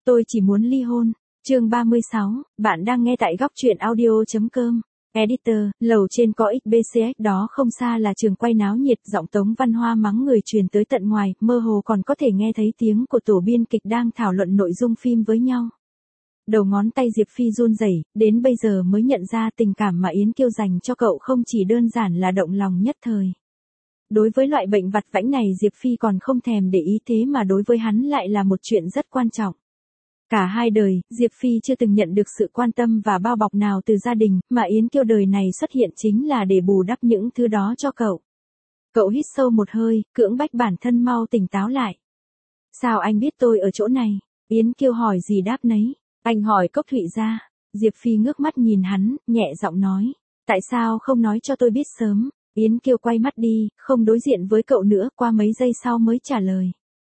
Tôi chỉ muốn ly hôn. Chương 36, bạn đang nghe tại góc truyện audio.com. Editor, lầu trên có XBCX đó không xa là trường quay náo nhiệt, giọng Tống Văn Hoa mắng người truyền tới tận ngoài, mơ hồ còn có thể nghe thấy tiếng của tổ biên kịch đang thảo luận nội dung phim với nhau. Đầu ngón tay Diệp Phi run rẩy, đến bây giờ mới nhận ra tình cảm mà Yến Kiêu dành cho cậu không chỉ đơn giản là động lòng nhất thời. Đối với loại bệnh vặt vãnh này Diệp Phi còn không thèm để ý, thế mà đối với hắn lại là một chuyện rất quan trọng. Cả hai đời, Diệp Phi chưa từng nhận được sự quan tâm và bao bọc nào từ gia đình, mà Yến Kiêu đời này xuất hiện chính là để bù đắp những thứ đó cho cậu. Cậu hít sâu một hơi, cưỡng bách bản thân mau tỉnh táo lại. Sao anh biết tôi ở chỗ này? Yến Kiêu hỏi gì đáp nấy. Anh hỏi Cốc Thụy ra. Diệp Phi ngước mắt nhìn hắn, nhẹ giọng nói. Tại sao không nói cho tôi biết sớm? Yến Kiêu quay mắt đi, không đối diện với cậu nữa, qua mấy giây sau mới trả lời.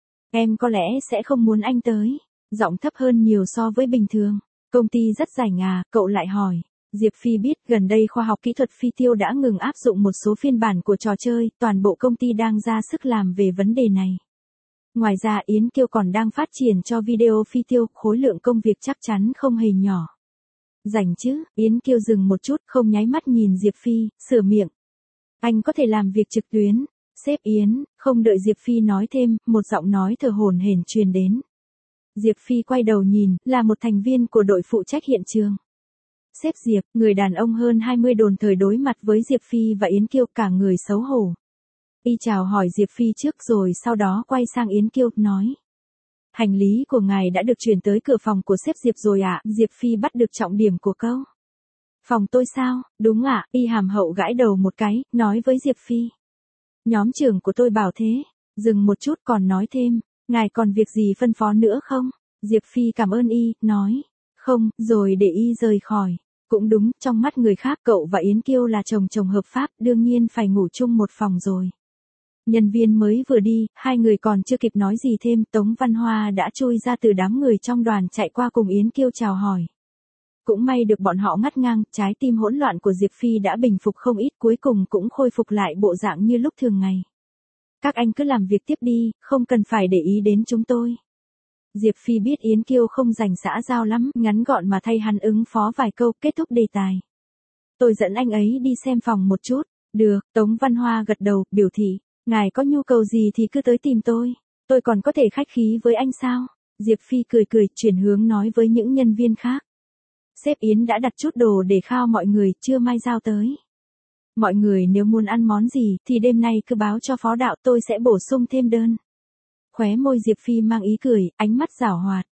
Em có lẽ sẽ không muốn anh tới. Giọng thấp hơn nhiều so với bình thường. Công ty rất rảnh à, cậu lại hỏi. Diệp Phi biết gần đây khoa học kỹ thuật phi tiêu đã ngừng áp dụng một số phiên bản của trò chơi, toàn bộ công ty đang ra sức làm về vấn đề này. Ngoài ra Yến Kiêu còn đang phát triển cho video phi tiêu, khối lượng công việc chắc chắn không hề nhỏ. Rảnh chứ? Yến Kiêu dừng một chút, không nháy mắt nhìn Diệp Phi, sửa miệng. Anh có thể làm việc trực tuyến. Sếp Yến, không đợi Diệp Phi nói thêm, một giọng nói thở hổn hển truyền đến. Diệp Phi quay đầu nhìn, là một thành viên của đội phụ trách hiện trường. Sếp Diệp, người đàn ông hơn 20 đồn thời đối mặt với Diệp Phi và Yến Kiêu, cả người xấu hổ. Y chào hỏi Diệp Phi trước rồi sau đó quay sang Yến Kiêu, nói. Hành lý của ngài đã được chuyển tới cửa phòng của sếp Diệp rồi ạ. Diệp Phi bắt được trọng điểm của câu. Phòng tôi sao? Đúng ạ. Y hàm hậu gãi đầu một cái, nói với Diệp Phi. Nhóm trưởng của tôi bảo thế. Dừng một chút còn nói thêm. Ngài còn việc gì phân phó nữa không? Diệp Phi cảm ơn Y, nói. Không, rồi để Y rời khỏi. Cũng đúng, trong mắt người khác cậu và Yến Kiêu là chồng hợp pháp, đương nhiên phải ngủ chung một phòng rồi. Nhân viên mới vừa đi, hai người còn chưa kịp nói gì thêm, Tống Văn Hoa đã chui ra từ đám người trong đoàn chạy qua cùng Yến Kiêu chào hỏi. Cũng may được bọn họ ngắt ngang, trái tim hỗn loạn của Diệp Phi đã bình phục không ít, cuối cùng cũng khôi phục lại bộ dạng như lúc thường ngày. Các anh cứ làm việc tiếp đi, không cần phải để ý đến chúng tôi. Diệp Phi biết Yến Kiêu không dành xã giao lắm, ngắn gọn mà thay hắn ứng phó vài câu, kết thúc đề tài. Tôi dẫn anh ấy đi xem phòng một chút. Được, Tống Văn Hoa gật đầu, biểu thị. Ngài có nhu cầu gì thì cứ tới tìm tôi còn có thể khách khí với anh sao? Diệp Phi cười, chuyển hướng nói với những nhân viên khác. Sếp Yến đã đặt chút đồ để khao mọi người, trưa mai giao tới. Mọi người nếu muốn ăn món gì thì đêm nay cứ báo cho phó đạo, tôi sẽ bổ sung thêm đơn. Khóe môi Diệp Phi mang ý cười, ánh mắt giảo hoạt.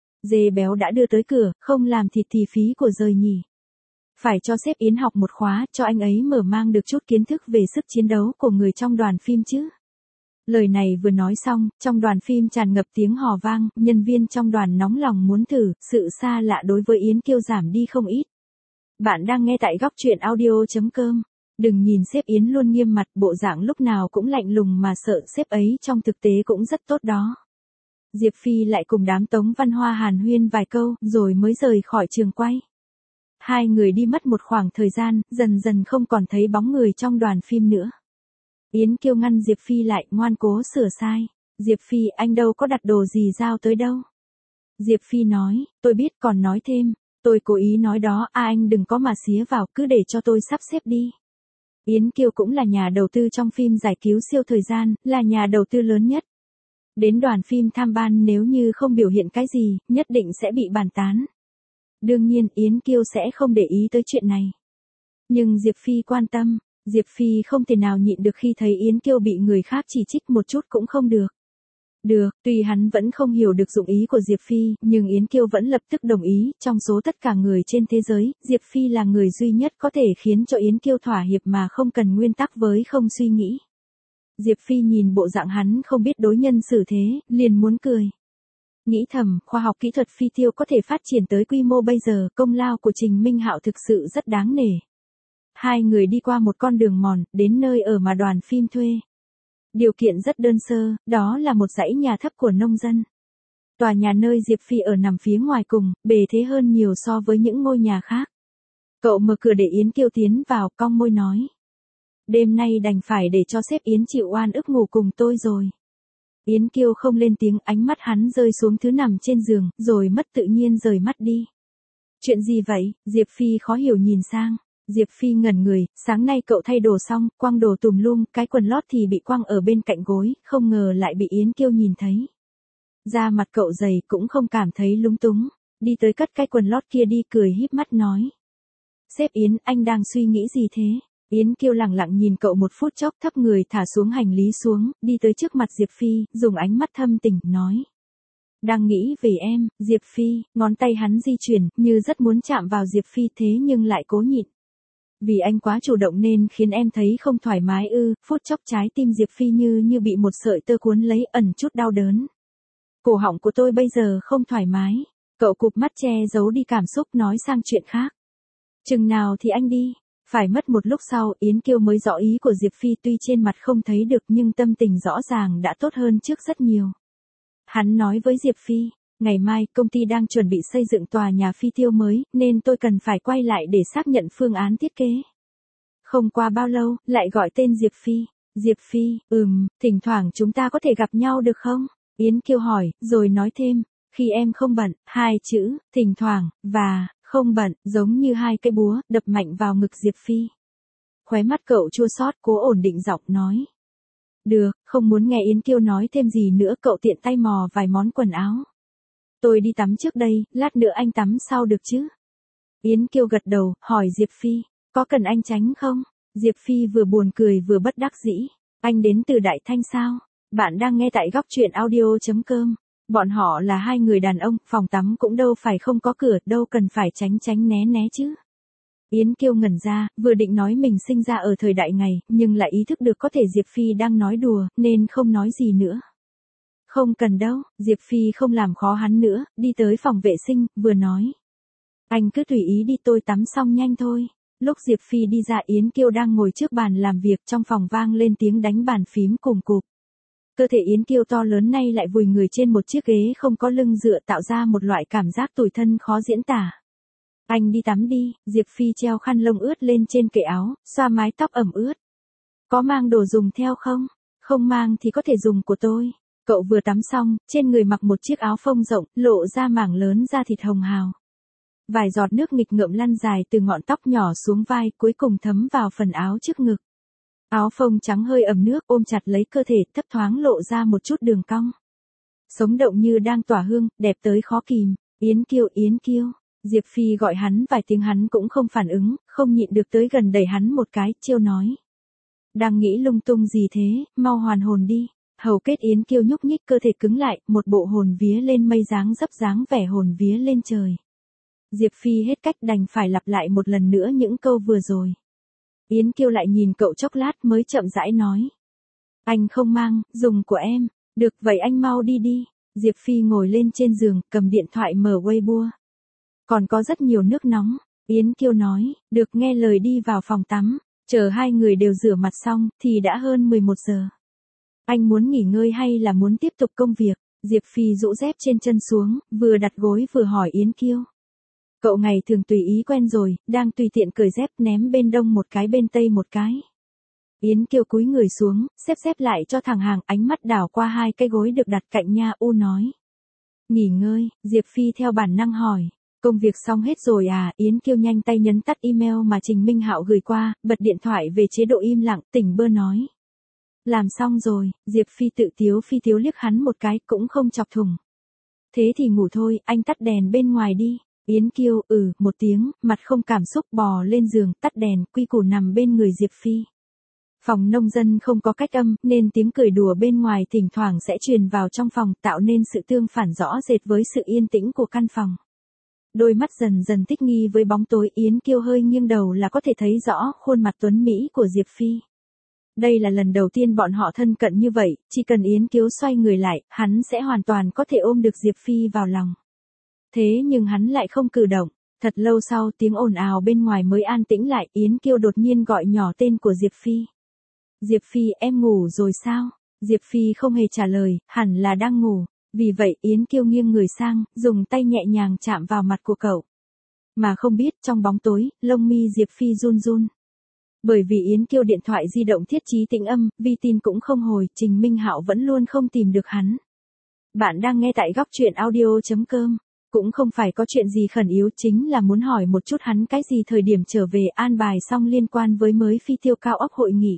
Dê béo đã đưa tới cửa, không làm thịt thì phí của rời nhỉ. Phải cho sếp Yến học một khóa, cho anh ấy mở mang được chút kiến thức về sức chiến đấu của người trong đoàn phim chứ. Lời này vừa nói xong, trong đoàn phim tràn ngập tiếng hò vang, nhân viên trong đoàn nóng lòng muốn thử, sự xa lạ đối với Yến Kiêu giảm đi không ít. Bạn đang nghe tại góc truyện audio.com. Đừng nhìn sếp Yến luôn nghiêm mặt, bộ dạng lúc nào cũng lạnh lùng mà sợ sếp ấy trong thực tế cũng rất tốt đó. Diệp Phi lại cùng đám Tống Văn Hoa hàn huyên vài câu, rồi mới rời khỏi trường quay. Hai người đi mất một khoảng thời gian, dần dần không còn thấy bóng người trong đoàn phim nữa. Yến Kiêu ngăn Diệp Phi lại, ngoan cố sửa sai. Diệp Phi, anh đâu có đặt đồ gì giao tới đâu. Diệp Phi nói, tôi biết, còn nói thêm. Tôi cố ý nói đó, anh đừng có mà xía vào, cứ để cho tôi sắp xếp đi. Yến Kiêu cũng là nhà đầu tư trong phim giải cứu siêu thời gian, là nhà đầu tư lớn nhất. Đến đoàn phim tham ban nếu như không biểu hiện cái gì, nhất định sẽ bị bàn tán. Đương nhiên Yến Kiêu sẽ không để ý tới chuyện này. Nhưng Diệp Phi quan tâm, Diệp Phi không thể nào nhịn được khi thấy Yến Kiêu bị người khác chỉ trích một chút cũng không được. Được, tuy hắn vẫn không hiểu được dụng ý của Diệp Phi, nhưng Yến Kiêu vẫn lập tức đồng ý, trong số tất cả người trên thế giới, Diệp Phi là người duy nhất có thể khiến cho Yến Kiêu thỏa hiệp mà không cần nguyên tắc với không suy nghĩ. Diệp Phi nhìn bộ dạng hắn không biết đối nhân xử thế, liền muốn cười. Nghĩ thầm, khoa học kỹ thuật phi tiêu có thể phát triển tới quy mô bây giờ, công lao của Trình Minh Hạo thực sự rất đáng nể. Hai người đi qua một con đường mòn, đến nơi ở mà đoàn phim thuê. Điều kiện rất đơn sơ, đó là một dãy nhà thấp của nông dân. Tòa nhà nơi Diệp Phi ở nằm phía ngoài cùng, bề thế hơn nhiều so với những ngôi nhà khác. Cậu mở cửa để Yến Kiêu tiến vào, cong môi nói. Đêm nay đành phải để cho sếp Yến chịu oan ức ngủ cùng tôi rồi. Yến Kiêu không lên tiếng, ánh mắt hắn rơi xuống thứ nằm trên giường, rồi mất tự nhiên rời mắt đi. Chuyện gì vậy? Diệp Phi khó hiểu nhìn sang. Diệp Phi ngẩn người, sáng nay cậu thay đồ xong, quăng đồ tùm lum, cái quần lót thì bị quăng ở bên cạnh gối, không ngờ lại bị Yến Kiêu nhìn thấy. Da mặt cậu dày cũng không cảm thấy lúng túng, đi tới cất cái quần lót kia đi, cười híp mắt nói. Sếp Yến, anh đang suy nghĩ gì thế? Yến Kiêu lẳng lặng nhìn cậu một phút chốc, thấp người thả xuống hành lý xuống, đi tới trước mặt Diệp Phi, dùng ánh mắt thâm tình, nói. Đang nghĩ về em, Diệp Phi, ngón tay hắn di chuyển, như rất muốn chạm vào Diệp Phi thế nhưng lại cố nhịn. Vì anh quá chủ động nên khiến em thấy không thoải mái ư, phút chốc trái tim Diệp Phi như bị một sợi tơ cuốn lấy, ẩn chút đau đớn. Cổ họng của tôi bây giờ không thoải mái. Cậu cụp mắt che giấu đi cảm xúc, nói sang chuyện khác. Chừng nào thì anh đi? Phải mất một lúc sau, Yến Kiêu mới rõ ý của Diệp Phi, tuy trên mặt không thấy được nhưng tâm tình rõ ràng đã tốt hơn trước rất nhiều. Hắn nói với Diệp Phi, ngày mai công ty đang chuẩn bị xây dựng tòa nhà phi tiêu mới, nên tôi cần phải quay lại để xác nhận phương án thiết kế. Không qua bao lâu, lại gọi tên Diệp Phi. Diệp Phi, thỉnh thoảng chúng ta có thể gặp nhau được không? Yến Kiêu hỏi, rồi nói thêm, khi em không bận, hai chữ, thỉnh thoảng, và, không bận, giống như hai cây búa, đập mạnh vào ngực Diệp Phi. Khóe mắt cậu chua xót, cố ổn định giọng nói. Được, không muốn nghe Yến Kiêu nói thêm gì nữa, cậu tiện tay mò vài món quần áo. Tôi đi tắm trước đây, lát nữa anh tắm sau được chứ? Yến Kiêu gật đầu, hỏi Diệp Phi, có cần anh tránh không? Diệp Phi vừa buồn cười vừa bất đắc dĩ. Anh đến từ Đại Thanh sao? Bạn đang nghe tại góc truyện audio.com. Bọn họ là hai người đàn ông, phòng tắm cũng đâu phải không có cửa, đâu cần phải tránh né chứ. Yến Kiêu ngẩn ra, vừa định nói mình sinh ra ở thời đại ngày, nhưng lại ý thức được có thể Diệp Phi đang nói đùa, nên không nói gì nữa. Không cần đâu, Diệp Phi không làm khó hắn nữa, đi tới phòng vệ sinh, vừa nói. Anh cứ tùy ý đi, tôi tắm xong nhanh thôi. Lúc Diệp Phi đi ra, Yến Kiêu đang ngồi trước bàn làm việc, trong phòng vang lên tiếng đánh bàn phím cùng cụp. Cơ thể Yến Kiêu to lớn nay lại vùi người trên một chiếc ghế không có lưng dựa, tạo ra một loại cảm giác tủi thân khó diễn tả. Anh đi tắm đi, Diệp Phi treo khăn lông ướt lên trên kệ áo, xoa mái tóc ẩm ướt. Có mang đồ dùng theo không? Không mang thì có thể dùng của tôi. Cậu vừa tắm xong, trên người mặc một chiếc áo phông rộng, lộ ra mảng lớn da thịt hồng hào. Vài giọt nước nghịch ngợm lăn dài từ ngọn tóc nhỏ xuống vai, cuối cùng thấm vào phần áo trước ngực. Áo phông trắng hơi ẩm nước, ôm chặt lấy cơ thể, thấp thoáng lộ ra một chút đường cong. Sống động như đang tỏa hương, đẹp tới khó kìm. Yến Kiêu. Diệp Phi gọi hắn vài tiếng hắn cũng không phản ứng, không nhịn được tới gần đẩy hắn một cái, trêu nói. Đang nghĩ lung tung gì thế, mau hoàn hồn đi. Hầu kết Yến Kiêu nhúc nhích, cơ thể cứng lại, một bộ hồn vía lên mây dáng dấp dáng vẻ hồn vía lên trời. Diệp Phi hết cách đành phải lặp lại một lần nữa những câu vừa rồi. Yến Kiêu lại nhìn cậu chốc lát mới chậm rãi nói. Anh không mang, dùng của em. Được vậy anh mau đi đi. Diệp Phi ngồi lên trên giường, cầm điện thoại mở Weibo. Còn có rất nhiều nước nóng. Yến Kiêu nói, được, nghe lời đi vào phòng tắm. Chờ hai người đều rửa mặt xong, thì đã hơn 11 giờ. Anh muốn nghỉ ngơi hay là muốn tiếp tục công việc? Diệp Phi rũ dép trên chân xuống, vừa đặt gối vừa hỏi Yến Kiêu. Cậu ngày thường tùy ý quen rồi, đang tùy tiện cởi dép ném bên đông một cái bên tây một cái. Yến Kiêu cúi người xuống, xếp lại cho thẳng hàng, ánh mắt đảo qua hai cái gối được đặt cạnh nha, nói. Nghỉ ngơi, Diệp Phi theo bản năng hỏi. Công việc xong hết rồi à? Yến Kiêu nhanh tay nhấn tắt email mà Trình Minh Hạo gửi qua, bật điện thoại về chế độ im lặng, tỉnh bơ nói. Làm xong rồi, Diệp Phi tự tiếu liếc hắn một cái, cũng không chọc thủng. Thế thì ngủ thôi, anh tắt đèn bên ngoài đi. Yến Kiêu, một tiếng, mặt không cảm xúc bò lên giường, tắt đèn, quy củ nằm bên người Diệp Phi. Phòng nông dân không có cách âm, nên tiếng cười đùa bên ngoài thỉnh thoảng sẽ truyền vào trong phòng, tạo nên sự tương phản rõ rệt với sự yên tĩnh của căn phòng. Đôi mắt dần dần thích nghi với bóng tối, Yến Kiêu hơi nghiêng đầu là có thể thấy rõ khuôn mặt tuấn mỹ của Diệp Phi. Đây là lần đầu tiên bọn họ thân cận như vậy, chỉ cần Yến Kiêu xoay người lại, hắn sẽ hoàn toàn có thể ôm được Diệp Phi vào lòng. Thế nhưng hắn lại không cử động. Thật lâu sau tiếng ồn ào bên ngoài mới an tĩnh lại, Yến Kiêu đột nhiên gọi nhỏ tên của Diệp Phi. Diệp Phi, em ngủ rồi sao? Diệp Phi không hề trả lời, hẳn là đang ngủ. Vì vậy Yến Kiêu nghiêng người sang, dùng tay nhẹ nhàng chạm vào mặt của cậu. Mà không biết trong bóng tối, lông mi Diệp Phi run run. Bởi vì Yến Kiêu điện thoại di động thiết trí tĩnh âm, vi tin cũng không hồi, Trình Minh Hạo vẫn luôn không tìm được hắn. Bạn đang nghe tại góc truyện audio.com. Cũng không phải có chuyện gì khẩn yếu, chính là muốn hỏi một chút hắn cái gì thời điểm trở về an bài xong liên quan với mới phi tiêu cao ốc hội nghị.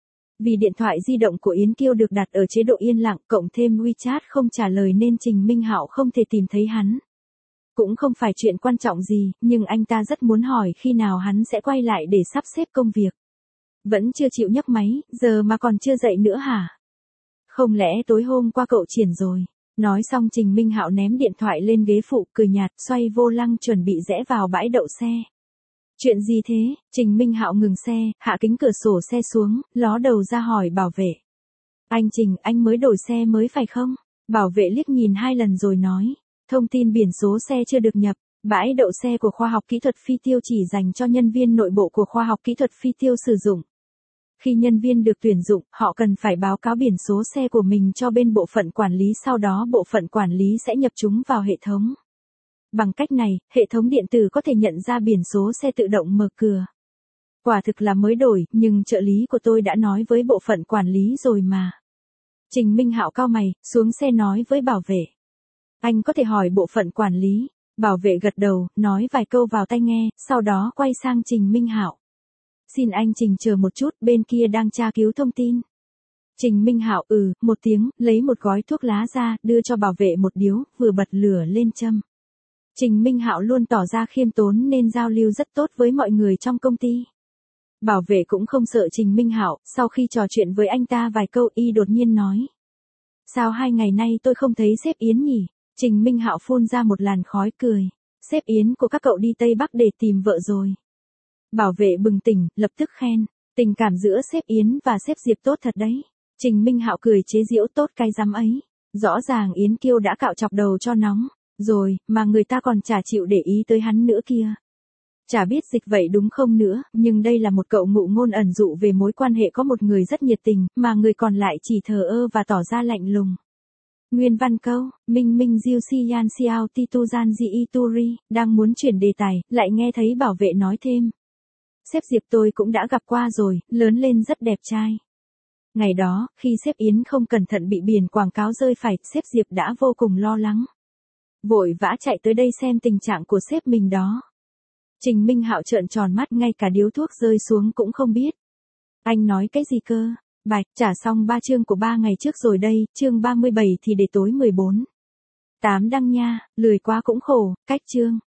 Vì điện thoại di động của Yến Kiêu được đặt ở chế độ yên lặng cộng thêm WeChat không trả lời nên Trình Minh Hạo không thể tìm thấy hắn. Cũng không phải chuyện quan trọng gì, nhưng anh ta rất muốn hỏi khi nào hắn sẽ quay lại để sắp xếp công việc. Vẫn chưa chịu nhấc máy, giờ mà còn chưa dậy nữa hả? Không lẽ tối hôm qua cậu triển rồi? Nói xong Trình Minh Hạo ném điện thoại lên ghế phụ cười nhạt xoay vô lăng chuẩn bị rẽ vào bãi đậu xe. Chuyện gì thế? Trình Minh Hạo ngừng xe, hạ kính cửa sổ xe xuống, ló đầu ra hỏi bảo vệ. Anh Trình, anh mới đổi xe mới phải không? Bảo vệ liếc nhìn 2 lần rồi nói. Thông tin biển số xe chưa được nhập. Bãi đậu xe của khoa học kỹ thuật phi tiêu chỉ dành cho nhân viên nội bộ của khoa học kỹ thuật phi tiêu sử dụng. Khi nhân viên được tuyển dụng, họ cần phải báo cáo biển số xe của mình cho bên bộ phận quản lý, sau đó bộ phận quản lý sẽ nhập chúng vào hệ thống. Bằng cách này, hệ thống điện tử có thể nhận ra biển số xe tự động mở cửa. Quả thực là mới đổi, nhưng trợ lý của tôi đã nói với bộ phận quản lý rồi mà. Trình Minh Hạo cau mày, xuống xe nói với bảo vệ. Anh có thể hỏi bộ phận quản lý. Bảo vệ gật đầu, nói vài câu vào tai nghe, sau đó quay sang Trình Minh Hạo. Xin anh Trình chờ một chút, bên kia đang tra cứu thông tin. Trình Minh Hạo một tiếng, lấy một gói thuốc lá ra, đưa cho bảo vệ một điếu, vừa bật lửa lên châm. Trình Minh Hạo luôn tỏ ra khiêm tốn nên giao lưu rất tốt với mọi người trong công ty. Bảo vệ cũng không sợ Trình Minh Hạo, sau khi trò chuyện với anh ta vài câu y đột nhiên nói. Sao 2 ngày nay tôi không thấy sếp Yến nhỉ? Trình Minh Hạo phun ra một làn khói cười. Sếp Yến của các cậu đi Tây Bắc để tìm vợ rồi. Bảo vệ bừng tỉnh, lập tức khen. Tình cảm giữa sếp Yến và sếp Diệp tốt thật đấy. Trình Minh Hạo cười chế giễu tốt cái dám ấy. Rõ ràng Yến Kiêu đã cạo chọc đầu cho nóng. Rồi, mà người ta còn chả chịu để ý tới hắn nữa kia. Chả biết dịch vậy đúng không nữa, nhưng đây là một cậu ngụ ngôn ẩn dụ về mối quan hệ có một người rất nhiệt tình, mà người còn lại chỉ thờ ơ và tỏ ra lạnh lùng. Nguyên văn câu, Minh Minh Diêu Si Yan Xiao Ti Tu Gian Ji I Turi, đang muốn chuyển đề tài, lại nghe thấy bảo vệ nói thêm. Sếp Diệp tôi cũng đã gặp qua rồi, lớn lên rất đẹp trai. Ngày đó, khi sếp Yến không cẩn thận bị biển quảng cáo rơi phải, sếp Diệp đã vô cùng lo lắng. Vội vã chạy tới đây xem tình trạng của sếp mình đó. Trình Minh Hạo trợn tròn mắt, ngay cả điếu thuốc rơi xuống cũng không biết. Anh nói cái gì cơ? Bạch, trả xong 3 chương của 3 ngày trước rồi đây, chương 37 thì để tối 14. 8 đăng nha, lười quá cũng khổ, cách chương.